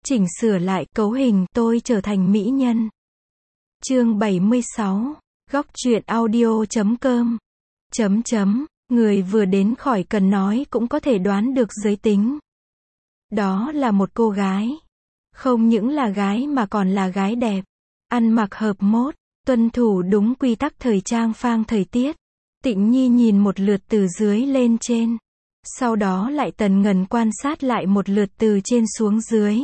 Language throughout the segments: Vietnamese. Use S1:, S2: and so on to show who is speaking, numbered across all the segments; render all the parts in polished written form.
S1: Chỉnh sửa lại cấu hình tôi trở thành mỹ nhân. Chương 76. Góc truyện audio.com. Người vừa đến khỏi cần nói cũng có thể đoán được giới tính. Đó là một cô gái. Không những là gái mà còn là gái đẹp. Ăn mặc hợp mốt, tuân thủ đúng quy tắc thời trang phang thời tiết. Tịnh Nhi nhìn một lượt từ dưới lên trên. Sau đó lại tần ngần quan sát lại một lượt từ trên xuống dưới.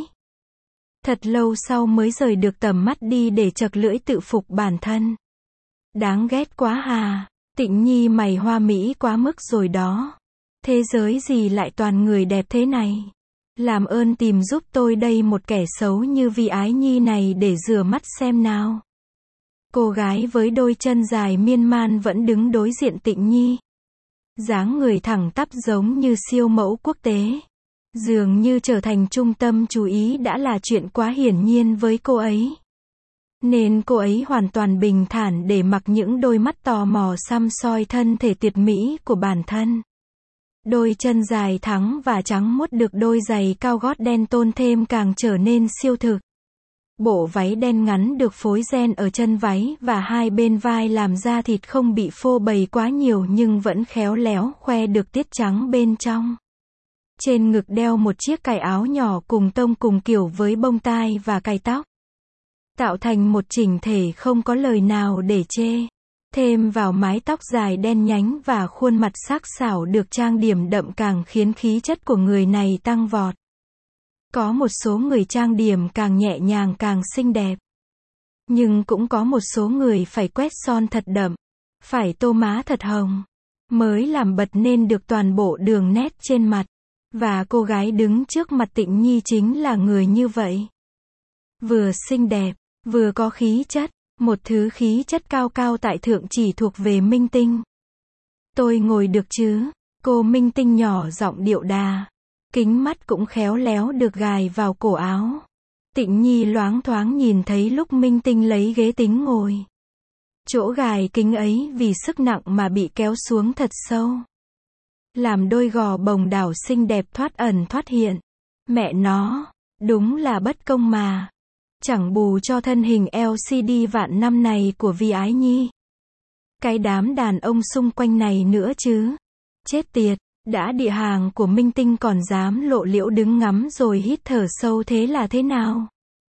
S1: Thật lâu sau mới rời được tầm mắt đi để chậc lưỡi tự phục bản thân. Đáng ghét quá hà. Tịnh Nhi mày hoa mỹ quá mức rồi đó. Thế giới gì lại toàn người đẹp thế này? Làm ơn tìm giúp tôi đây một kẻ xấu như Vi Ái Nhi này để rửa mắt xem nào. Cô gái với đôi chân dài miên man vẫn đứng đối diện Tịnh Nhi. Dáng người thẳng tắp giống như siêu mẫu quốc tế. Dường như trở thành trung tâm chú ý đã là chuyện quá hiển nhiên với cô ấy. Nên cô ấy hoàn toàn bình thản để mặc những đôi mắt tò mò săm soi thân thể tuyệt mỹ của bản thân. Đôi chân dài thẳng và trắng muốt được đôi giày cao gót đen tôn thêm càng trở nên siêu thực. Bộ váy đen ngắn được phối ren ở chân váy và hai bên vai làm da thịt không bị phô bày quá nhiều nhưng vẫn khéo léo khoe được tiết trắng bên trong. Trên ngực đeo một chiếc cài áo nhỏ cùng tông cùng kiểu với bông tai và cài tóc. Tạo thành một chỉnh thể không có lời nào để chê. Thêm vào mái tóc dài đen nhánh và khuôn mặt sắc sảo được trang điểm đậm càng khiến khí chất của người này tăng vọt. Có một số người trang điểm càng nhẹ nhàng càng xinh đẹp. Nhưng cũng có một số người phải quét son thật đậm, phải tô má thật hồng, mới làm bật nên được toàn bộ đường nét trên mặt. Và cô gái đứng trước mặt Tịnh Nhi chính là người như vậy. Vừa xinh đẹp, vừa có khí chất, một thứ khí chất cao cao tại thượng chỉ thuộc về Minh Tinh. Tôi ngồi được chứ? Cô Minh Tinh nhỏ giọng điệu đà. Kính mắt cũng khéo léo được gài vào cổ áo. Tịnh Nhi loáng thoáng nhìn thấy lúc Minh Tinh lấy ghế tính ngồi. Chỗ gài kính ấy vì sức nặng mà bị kéo xuống thật sâu. Làm đôi gò bồng đảo xinh đẹp thoát ẩn thoát hiện. Mẹ nó, đúng là bất công mà. Chẳng bù cho thân hình LCD vạn năm này của Vi Ái Nhi. Cái đám đàn ông xung quanh này nữa chứ. Chết tiệt, đã địa hàng của Minh Tinh còn dám lộ liễu đứng ngắm rồi hít thở sâu thế là thế nào?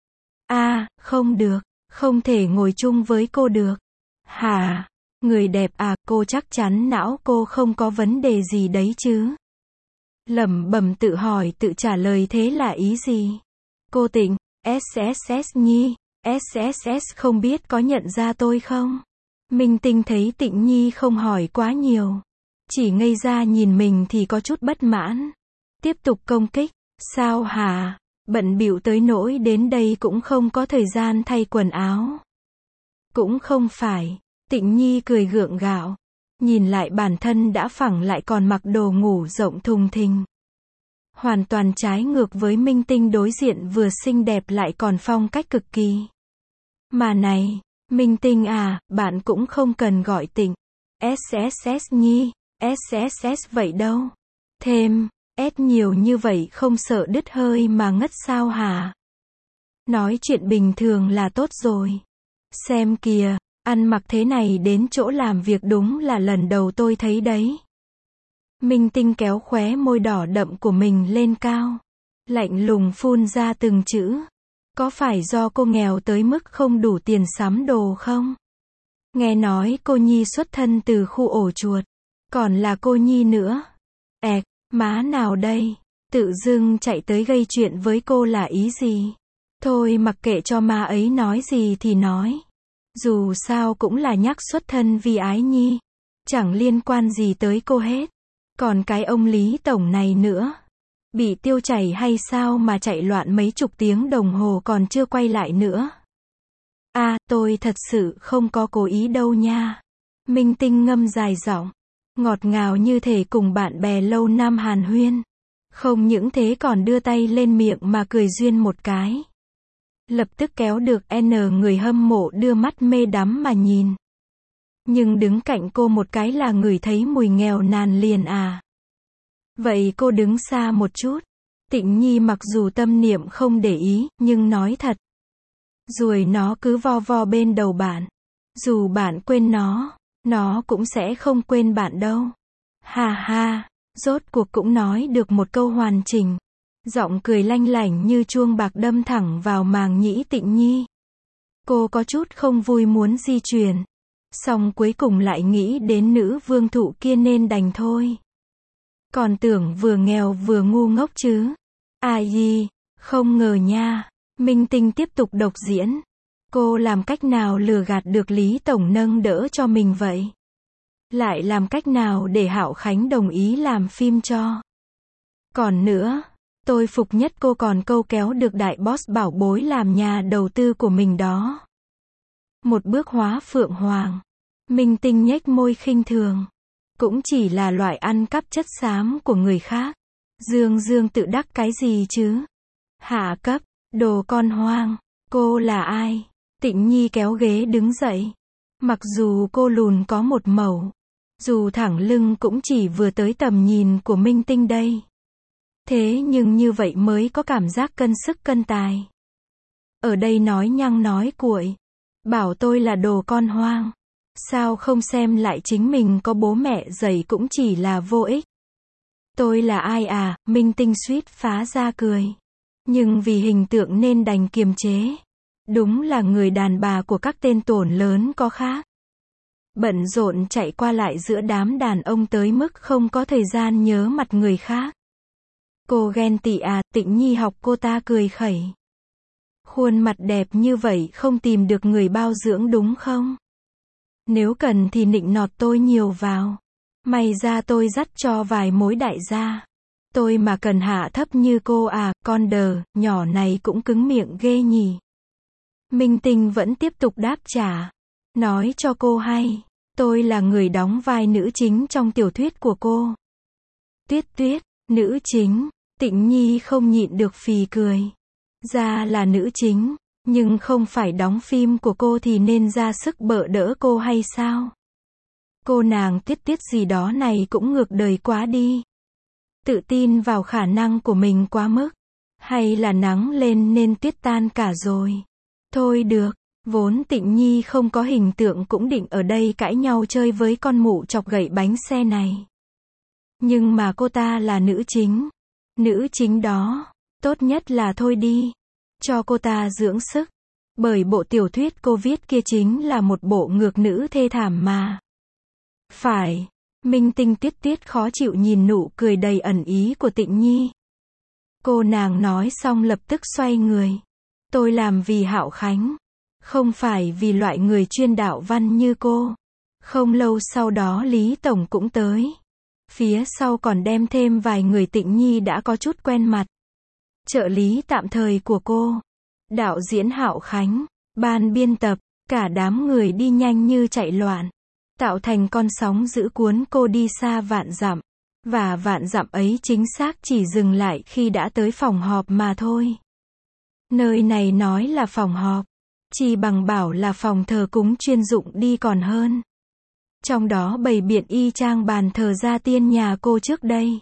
S1: Không được, không thể ngồi chung với cô được. Hả? Người đẹp à, cô chắc chắn não cô không có vấn đề gì đấy chứ? Lẩm bẩm tự hỏi tự trả lời thế là ý gì? Cô Tịnh, SSS Nhi, SSS không biết có nhận ra tôi không? Minh Tinh thấy Tịnh Nhi không hỏi quá nhiều. Chỉ ngây ra nhìn mình thì có chút bất mãn. Tiếp tục công kích. Sao hả? Bận bịu tới nỗi đến đây cũng không có thời gian thay quần áo. Cũng không phải. Tịnh Nhi cười gượng gạo. Nhìn lại bản thân đã phẳng lại còn mặc đồ ngủ rộng thùng thình. Hoàn toàn trái ngược với Minh Tinh đối diện vừa xinh đẹp lại còn phong cách cực kỳ. Mà này, Minh Tinh à, bạn cũng không cần gọi Tịnh. SSS Nhi, SSS vậy đâu. Thêm, S nhiều như vậy không sợ đứt hơi mà ngất sao hả? Nói chuyện bình thường là tốt rồi. Xem kìa, ăn mặc thế này đến chỗ làm việc đúng là lần đầu tôi thấy đấy. Minh Tinh kéo khóe môi đỏ đậm của mình lên cao. Lạnh lùng phun ra từng chữ. Có phải do cô nghèo tới mức không đủ tiền sắm đồ không? Nghe nói cô Nhi xuất thân từ khu ổ chuột. Còn là cô Nhi nữa. Má nào đây? Tự dưng chạy tới gây chuyện với cô là ý gì? Thôi mặc kệ cho má ấy nói gì thì nói. Dù sao cũng là nhắc xuất thân Vi Ái Nhi. Chẳng liên quan gì tới cô hết. Còn cái ông Lý Tổng này nữa. Bị tiêu chảy hay sao mà chạy loạn mấy chục tiếng đồng hồ còn chưa quay lại nữa. Tôi thật sự không có cố ý đâu nha. Minh Tinh ngâm dài giọng. Ngọt ngào như thể cùng bạn bè lâu năm hàn huyên. Không những thế còn đưa tay lên miệng mà cười duyên một cái. Lập tức kéo được người hâm mộ đưa mắt mê đắm mà nhìn. Nhưng đứng cạnh cô một cái là ngửi thấy mùi nghèo nàn liền à. Vậy cô đứng xa một chút. Tịnh Nhi mặc dù tâm niệm không để ý, nhưng nói thật. Ruồi nó cứ vo vo bên đầu bạn. Dù bạn quên nó cũng sẽ không quên bạn đâu. Ha ha, rốt cuộc cũng nói được một câu hoàn chỉnh. Giọng cười lanh lảnh như chuông bạc đâm thẳng vào màng nhĩ Tịnh Nhi. Cô có chút không vui muốn di chuyển. Xong cuối cùng lại nghĩ đến nữ vương thụ kia nên đành thôi. Còn tưởng vừa nghèo vừa ngu ngốc chứ. Ai, không ngờ nha. Minh Tinh tiếp tục độc diễn. Cô làm cách nào lừa gạt được Lý Tổng nâng đỡ cho mình vậy? Lại làm cách nào để Hạo Khánh đồng ý làm phim cho? Còn nữa, tôi phục nhất cô còn câu kéo được đại boss bảo bối làm nhà đầu tư của mình đó. Một bước hóa phượng hoàng. Minh Tinh nhếch môi khinh thường. Cũng chỉ là loại ăn cắp chất xám của người khác. Dương tự đắc cái gì chứ? Hạ cấp, đồ con hoang. Cô là ai? Tịnh Nhi kéo ghế đứng dậy. Mặc dù cô lùn có một mẩu. Dù thẳng lưng cũng chỉ vừa tới tầm nhìn của Minh Tinh đây. Thế nhưng như vậy mới có cảm giác cân sức cân tài. Ở đây nói nhăng nói cuội. Bảo tôi là đồ con hoang. Sao không xem lại chính mình có bố mẹ dày cũng chỉ là vô ích. Tôi là ai à? Minh Tinh suýt phá ra cười. Nhưng vì hình tượng nên đành kiềm chế. Đúng là người đàn bà của các tên tổn lớn có khác. Bận rộn chạy qua lại giữa đám đàn ông tới mức không có thời gian nhớ mặt người khác. Cô ghen tị à? Tịnh Nhi học cô ta cười khẩy. Khuôn mặt đẹp như vậy không tìm được người bao dưỡng đúng không? Nếu cần thì nịnh nọt tôi nhiều vào. May ra tôi dắt cho vài mối đại gia. Tôi mà cần hạ thấp như cô à? Con đờ, nhỏ này cũng cứng miệng ghê nhỉ. Minh Tinh vẫn tiếp tục đáp trả. Nói cho cô hay, tôi là người đóng vai nữ chính trong tiểu thuyết của cô. Tuyết, nữ chính. Tịnh Nhi không nhịn được phì cười. Ra là nữ chính, nhưng không phải đóng phim của cô thì nên ra sức bợ đỡ cô hay sao? Cô nàng Tuyết gì đó này cũng ngược đời quá đi. Tự tin vào khả năng của mình quá mức. Hay là nắng lên nên tuyết tan cả rồi. Thôi được, vốn Tịnh Nhi không có hình tượng cũng định ở đây cãi nhau chơi với con mụ chọc gậy bánh xe này. Nhưng mà cô ta là nữ chính. Nữ chính đó, tốt nhất là thôi đi. Cho cô ta dưỡng sức. Bởi bộ tiểu thuyết cô viết kia chính là một bộ ngược nữ thê thảm mà. Phải. Minh Tinh Tuyết khó chịu nhìn nụ cười đầy ẩn ý của Tịnh Nhi. Cô nàng nói xong lập tức xoay người. Tôi làm vì Hạo Khánh. Không phải vì loại người chuyên đạo văn như cô. Không lâu sau đó Lý Tổng cũng tới. Phía sau còn đem thêm vài người Tịnh Nhi đã có chút quen mặt. Trợ lý tạm thời của cô. Đạo diễn Hạo Khánh. Ban biên tập. Cả đám người đi nhanh như chạy loạn. Tạo thành con sóng dữ cuốn cô đi xa vạn dặm. Và vạn dặm ấy chính xác chỉ dừng lại khi đã tới phòng họp mà thôi. Nơi này nói là phòng họp. Chỉ bằng bảo là phòng thờ cúng chuyên dụng đi còn hơn. Trong đó bày biện y chang bàn thờ gia tiên nhà cô trước đây.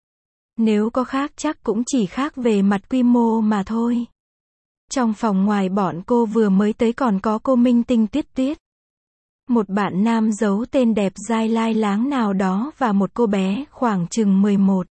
S1: Nếu có khác chắc cũng chỉ khác về mặt quy mô mà thôi. Trong phòng ngoài bọn cô vừa mới tới còn có cô Minh Tinh Tuyết. Một bạn nam giấu tên đẹp dai lai láng nào đó và một cô bé khoảng chừng 11,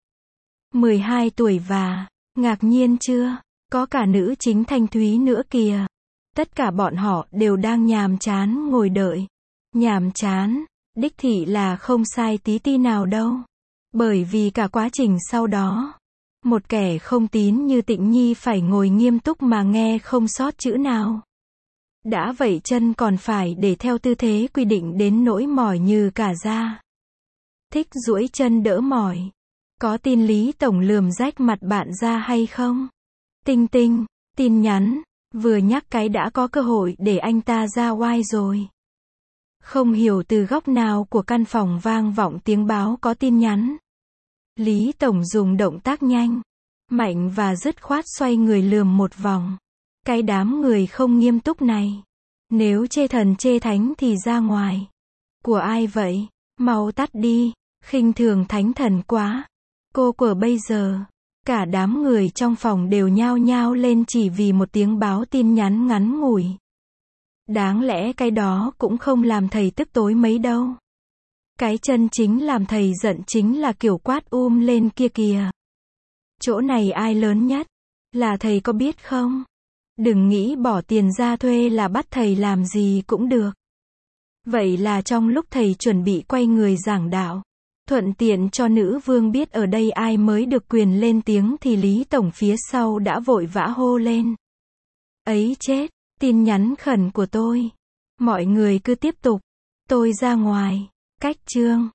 S1: 12 tuổi và, ngạc nhiên chưa, có cả nữ chính Thanh Thúy nữa kìa. Tất cả bọn họ đều đang nhàm chán ngồi đợi. Nhàm chán, đích thị là không sai tí ti nào đâu. Bởi vì cả quá trình sau đó, một kẻ không tín như Tịnh Nhi phải ngồi nghiêm túc mà nghe không sót chữ nào. Đã vậy chân còn phải để theo tư thế quy định đến nỗi mỏi như cả da. Thích duỗi chân đỡ mỏi. Có tin Lý Tổng lườm rách mặt bạn ra hay không? Tinh, tin nhắn, vừa nhắc cái đã có cơ hội để anh ta ra oai rồi. Không hiểu từ góc nào của căn phòng vang vọng tiếng báo có tin nhắn. Lý Tổng dùng động tác nhanh, mạnh và dứt khoát xoay người lườm một vòng. Cái đám người không nghiêm túc này. Nếu chê thần chê thánh thì ra ngoài. Của ai vậy? Mau tắt đi, khinh thường thánh thần quá. Cô của bây giờ. Cả đám người trong phòng đều nhao nhao lên chỉ vì một tiếng báo tin nhắn ngắn ngủi. Đáng lẽ cái đó cũng không làm thầy tức tối mấy đâu. Cái chân chính làm thầy giận chính là kiểu quát lên kia kìa. Chỗ này ai lớn nhất? Là thầy có biết không? Đừng nghĩ bỏ tiền ra thuê là bắt thầy làm gì cũng được. Vậy là trong lúc thầy chuẩn bị quay người giảng đạo, thuận tiện cho nữ vương biết ở đây ai mới được quyền lên tiếng thì Lý Tổng phía sau đã vội vã hô lên. Ấy chết, tin nhắn khẩn của tôi. Mọi người cứ tiếp tục. Tôi ra ngoài. Cách chương.